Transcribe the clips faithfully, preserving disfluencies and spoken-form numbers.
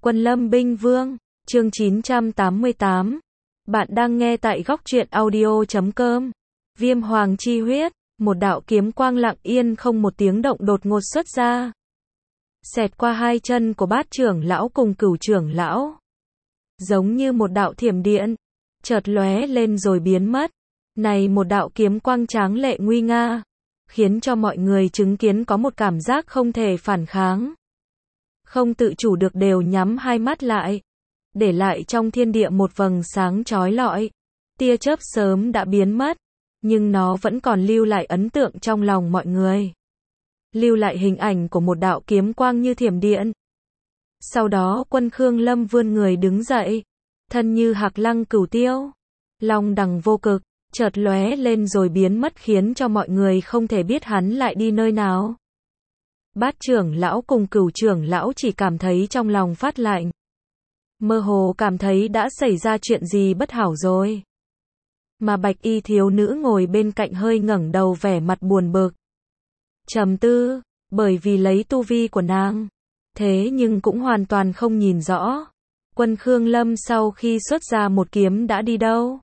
Quân Lâm Binh Vương, chương chín trăm tám mươi tám. Bạn đang nghe tại góc truyện audio chấm com. Viêm Hoàng Chi Huyết, một đạo kiếm quang lặng yên không một tiếng động đột ngột xuất ra. Xẹt qua hai chân của Bát trưởng lão cùng Cửu trưởng lão. Giống như một đạo thiểm điện, chợt lóe lên rồi biến mất. Này một đạo kiếm quang tráng lệ nguy nga, khiến cho mọi người chứng kiến có một cảm giác không thể phản kháng. Không tự chủ được đều nhắm hai mắt lại, để lại trong thiên địa một vầng sáng chói lọi. Tia chớp sớm đã biến mất, nhưng nó vẫn còn lưu lại ấn tượng trong lòng mọi người. Lưu lại hình ảnh của một đạo kiếm quang như thiểm điện. Sau đó Quân Khương Lâm vươn người đứng dậy, thân như hạc lăng cửu tiêu, long đằng vô cực, chợt lóe lên rồi biến mất khiến cho mọi người không thể biết hắn lại đi nơi nào. Bát trưởng lão cùng Cửu trưởng lão chỉ cảm thấy trong lòng phát lạnh. Mơ hồ cảm thấy đã xảy ra chuyện gì bất hảo rồi. Mà bạch y thiếu nữ ngồi bên cạnh hơi ngẩng đầu vẻ mặt buồn bực. Trầm tư, bởi vì lấy tu vi của nàng. Thế nhưng cũng hoàn toàn không nhìn rõ. Quân Khương Lâm sau khi xuất ra một kiếm đã đi đâu.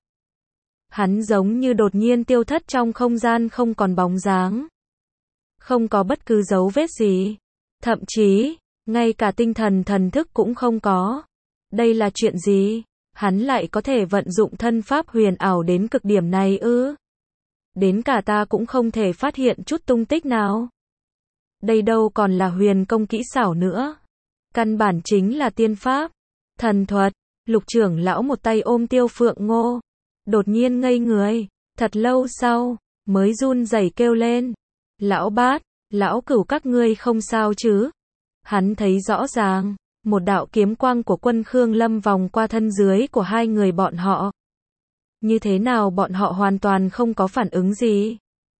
Hắn giống như đột nhiên tiêu thất trong không gian không còn bóng dáng. Không có bất cứ dấu vết gì. Thậm chí, ngay cả tinh thần thần thức cũng không có. Đây là chuyện gì? Hắn lại có thể vận dụng thân pháp huyền ảo đến cực điểm này ư? Đến cả ta cũng không thể phát hiện chút tung tích nào. Đây đâu còn là huyền công kỹ xảo nữa. Căn bản chính là tiên pháp, thần thuật. Lục trưởng lão một tay ôm Tiêu Phượng Ngô, đột nhiên ngây người, thật lâu sau, mới run rẩy kêu lên. Lão Bát, lão Cửu các ngươi không sao chứ? Hắn thấy rõ ràng, một đạo kiếm quang của Quân Khương Lâm vòng qua thân dưới của hai người bọn họ. Như thế nào bọn họ hoàn toàn không có phản ứng gì?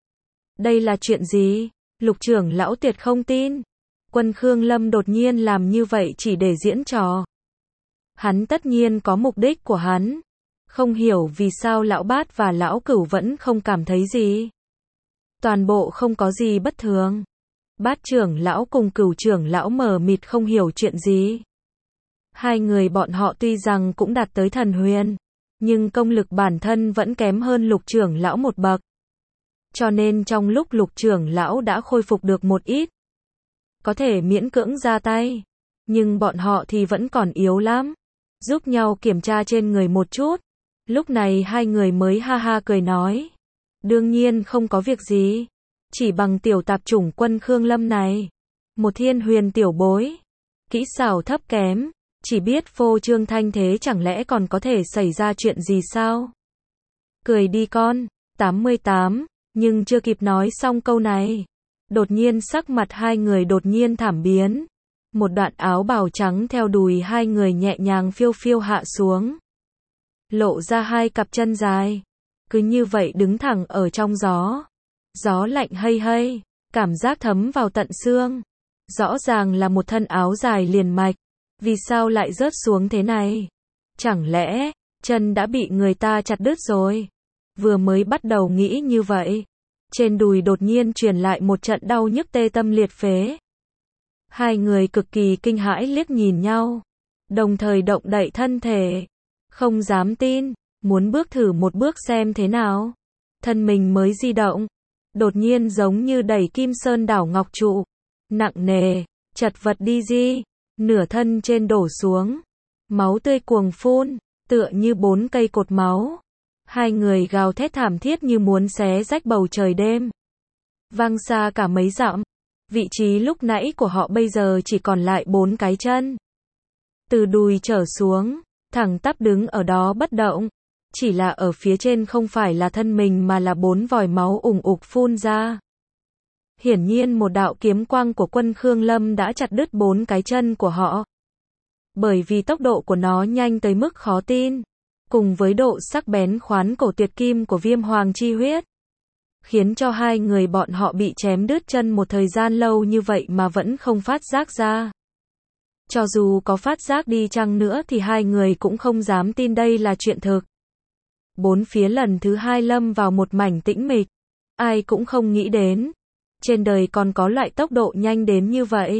Đây là chuyện gì? Lục trưởng lão tuyệt không tin. Quân Khương Lâm đột nhiên làm như vậy chỉ để diễn trò. Hắn tất nhiên có mục đích của hắn. Không hiểu vì sao lão Bát và lão Cửu vẫn không cảm thấy gì. Toàn bộ không có gì bất thường. Bát trưởng lão cùng Cửu trưởng lão mờ mịt không hiểu chuyện gì. Hai người bọn họ tuy rằng cũng đạt tới thần huyền, nhưng công lực bản thân vẫn kém hơn lục trưởng lão một bậc. Cho nên trong lúc lục trưởng lão đã khôi phục được một ít, có thể miễn cưỡng ra tay, nhưng bọn họ thì vẫn còn yếu lắm. Giúp nhau kiểm tra trên người một chút. Lúc này hai người mới ha ha cười nói. Đương nhiên không có việc gì. Chỉ bằng tiểu tạp chủng Quân Khương Lâm này. Một thiên huyền tiểu bối. Kỹ xảo thấp kém. Chỉ biết phô trương thanh thế chẳng lẽ còn có thể xảy ra chuyện gì sao? Cười đi con. tám mươi tám. Nhưng chưa kịp nói xong câu này. Đột nhiên sắc mặt hai người đột nhiên thảm biến. Một đoạn áo bào trắng theo đùi hai người nhẹ nhàng phiêu phiêu hạ xuống. Lộ ra hai cặp chân dài. Cứ như vậy đứng thẳng ở trong gió. Gió lạnh hây hây, cảm giác thấm vào tận xương. Rõ ràng là một thân áo dài liền mạch. Vì sao lại rớt xuống thế này? Chẳng lẽ, chân đã bị người ta chặt đứt rồi? Vừa mới bắt đầu nghĩ như vậy. Trên đùi đột nhiên truyền lại một trận đau nhức tê tâm liệt phế. Hai người cực kỳ kinh hãi liếc nhìn nhau. Đồng thời động đậy thân thể. Không dám tin, muốn bước thử một bước xem thế nào. Thân mình mới di động. Đột nhiên giống như đẩy kim sơn đảo ngọc trụ. Nặng nề, chật vật đi di. Nửa thân trên đổ xuống. Máu tươi cuồng phun, tựa như bốn cây cột máu. Hai người gào thét thảm thiết như muốn xé rách bầu trời đêm. Vang xa cả mấy dặm. Vị trí lúc nãy của họ bây giờ chỉ còn lại bốn cái chân. Từ đùi trở xuống, thẳng tắp đứng ở đó bất động. Chỉ là ở phía trên không phải là thân mình mà là bốn vòi máu ủng ục phun ra. Hiển nhiên một đạo kiếm quang của Quân Khương Lâm đã chặt đứt bốn cái chân của họ. Bởi vì tốc độ của nó nhanh tới mức khó tin. Cùng với độ sắc bén khoán cổ tuyệt kim của Viêm Hoàng Chi Huyết. Khiến cho hai người bọn họ bị chém đứt chân một thời gian lâu như vậy mà vẫn không phát giác ra. Cho dù có phát giác đi chăng nữa thì hai người cũng không dám tin đây là chuyện thực. Bốn phía lần thứ hai lâm vào một mảnh tĩnh mịch. Ai cũng không nghĩ đến. Trên đời còn có loại tốc độ nhanh đến như vậy.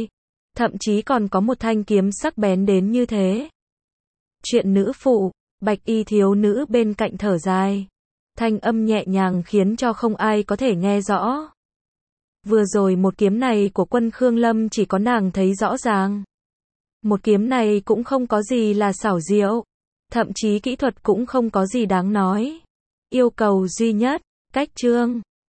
Thậm chí còn có một thanh kiếm sắc bén đến như thế. Chuyện nữ phụ, bạch y thiếu nữ bên cạnh thở dài. Thanh âm nhẹ nhàng khiến cho không ai có thể nghe rõ. Vừa rồi một kiếm này của quân Khương Lâm chỉ có nàng thấy rõ ràng. Một kiếm này cũng không có gì là xảo diệu. Thậm chí kỹ thuật cũng không có gì đáng nói. Yêu cầu duy nhất, cách chương.